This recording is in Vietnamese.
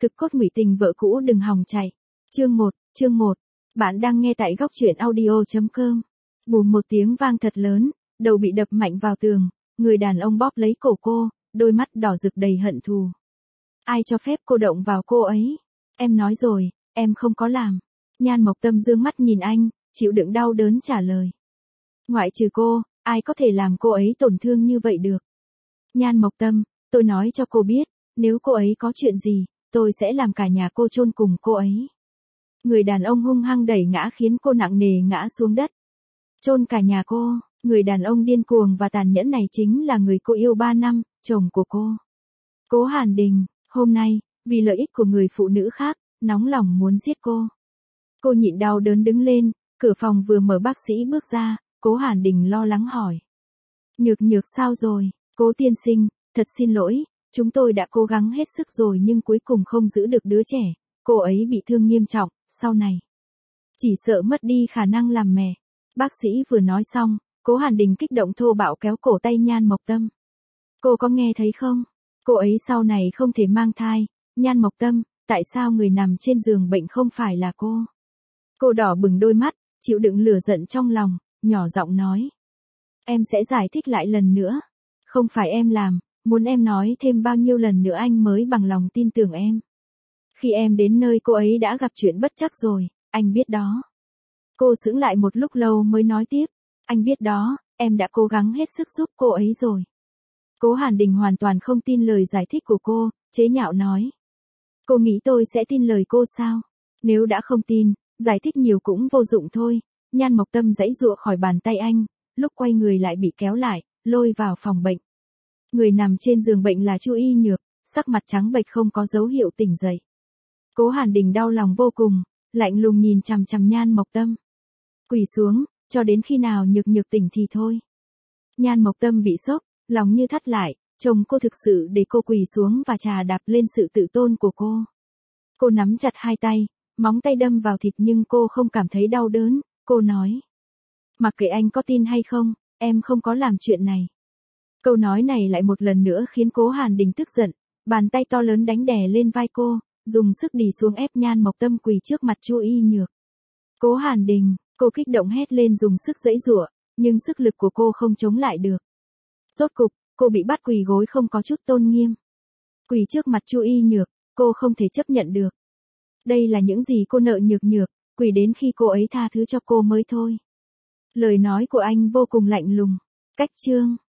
Thực cốt ngụy tình vợ cũ đừng hòng chạy. Chương 1. Bạn đang nghe tại góc truyện audio.com. Bùm một tiếng vang thật lớn, đầu bị đập mạnh vào tường, người đàn ông bóp lấy cổ cô, đôi mắt đỏ rực đầy hận thù. Ai cho phép cô động vào cô ấy? Em nói rồi, em không có làm. Nhan Mộc Tâm dương mắt nhìn anh, chịu đựng đau đớn trả lời. Ngoại trừ cô, ai có thể làm cô ấy tổn thương như vậy được? Nhan Mộc Tâm, tôi nói cho cô biết, nếu cô ấy có chuyện gì, tôi sẽ làm cả nhà cô chôn cùng cô ấy. Người đàn ông hung hăng đẩy ngã khiến cô nặng nề ngã xuống đất. Chôn cả nhà cô, người đàn ông điên cuồng và tàn nhẫn này chính là người cô yêu 3 năm, chồng của cô. Cố Hàn Đình, hôm nay, vì lợi ích của người phụ nữ khác, nóng lòng muốn giết cô. Cô nhịn đau đớn đứng lên, cửa phòng vừa mở bác sĩ bước ra, Cố Hàn Đình lo lắng hỏi. Nhược sao rồi, Cố tiên sinh, thật xin lỗi, chúng tôi đã cố gắng hết sức rồi nhưng cuối cùng không giữ được đứa trẻ, cô ấy bị thương nghiêm trọng, sau này chỉ sợ mất đi khả năng làm mẹ. Bác sĩ vừa nói xong, Cố Hàn Đình kích động thô bạo kéo cổ tay Nhan Mộc Tâm. Cô có nghe thấy không? Cô ấy sau này không thể mang thai. Nhan Mộc Tâm, tại sao người nằm trên giường bệnh không phải là cô? Cô đỏ bừng đôi mắt, chịu đựng lửa giận trong lòng, nhỏ giọng nói. Em sẽ giải thích lại lần nữa. Không phải em làm, muốn em nói thêm bao nhiêu lần nữa anh mới bằng lòng tin tưởng em. Khi em đến nơi cô ấy đã gặp chuyện bất trắc rồi, anh biết đó. Cô sững lại một lúc lâu mới nói tiếp. Anh biết đó, em đã cố gắng hết sức giúp cô ấy rồi. Cố Hàn Đình hoàn toàn không tin lời giải thích của cô, chế nhạo nói. Cô nghĩ tôi sẽ tin lời cô sao? Nếu đã không tin, giải thích nhiều cũng vô dụng thôi. Nhan Mộc Tâm giãy giụa khỏi bàn tay anh, lúc quay người lại bị kéo lại, lôi vào phòng bệnh. Người nằm trên giường bệnh là Chu Y Nhược, sắc mặt trắng bệch không có dấu hiệu tỉnh dậy. Cố Hàn Đình đau lòng vô cùng, lạnh lùng nhìn chằm chằm Nhan Mộc Tâm. Quỳ xuống, cho đến khi nào Nhược tỉnh thì thôi. Nhan Mộc Tâm bị sốc, lòng như thắt lại, chồng cô thực sự để cô quỳ xuống và trà đạp lên sự tự tôn của cô. Cô nắm chặt hai tay, móng tay đâm vào thịt nhưng cô không cảm thấy đau đớn, cô nói. Mặc kệ anh có tin hay không, em không có làm chuyện này. Câu nói này lại một lần nữa khiến Cố Hàn Đình tức giận, bàn tay to lớn đánh đè lên vai cô, dùng sức đì xuống ép Nhan Mộc Tâm quỳ trước mặt Chu Y Nhược. Cố Hàn Đình, cô kích động hét lên dùng sức giãy giụa, nhưng sức lực của cô không chống lại được. Rốt cục, cô bị bắt quỳ gối không có chút tôn nghiêm. Quỳ trước mặt Chu Y Nhược, cô không thể chấp nhận được. Đây là những gì cô nợ Nhược, quỳ đến khi cô ấy tha thứ cho cô mới thôi. Lời nói của anh vô cùng lạnh lùng. Cách chương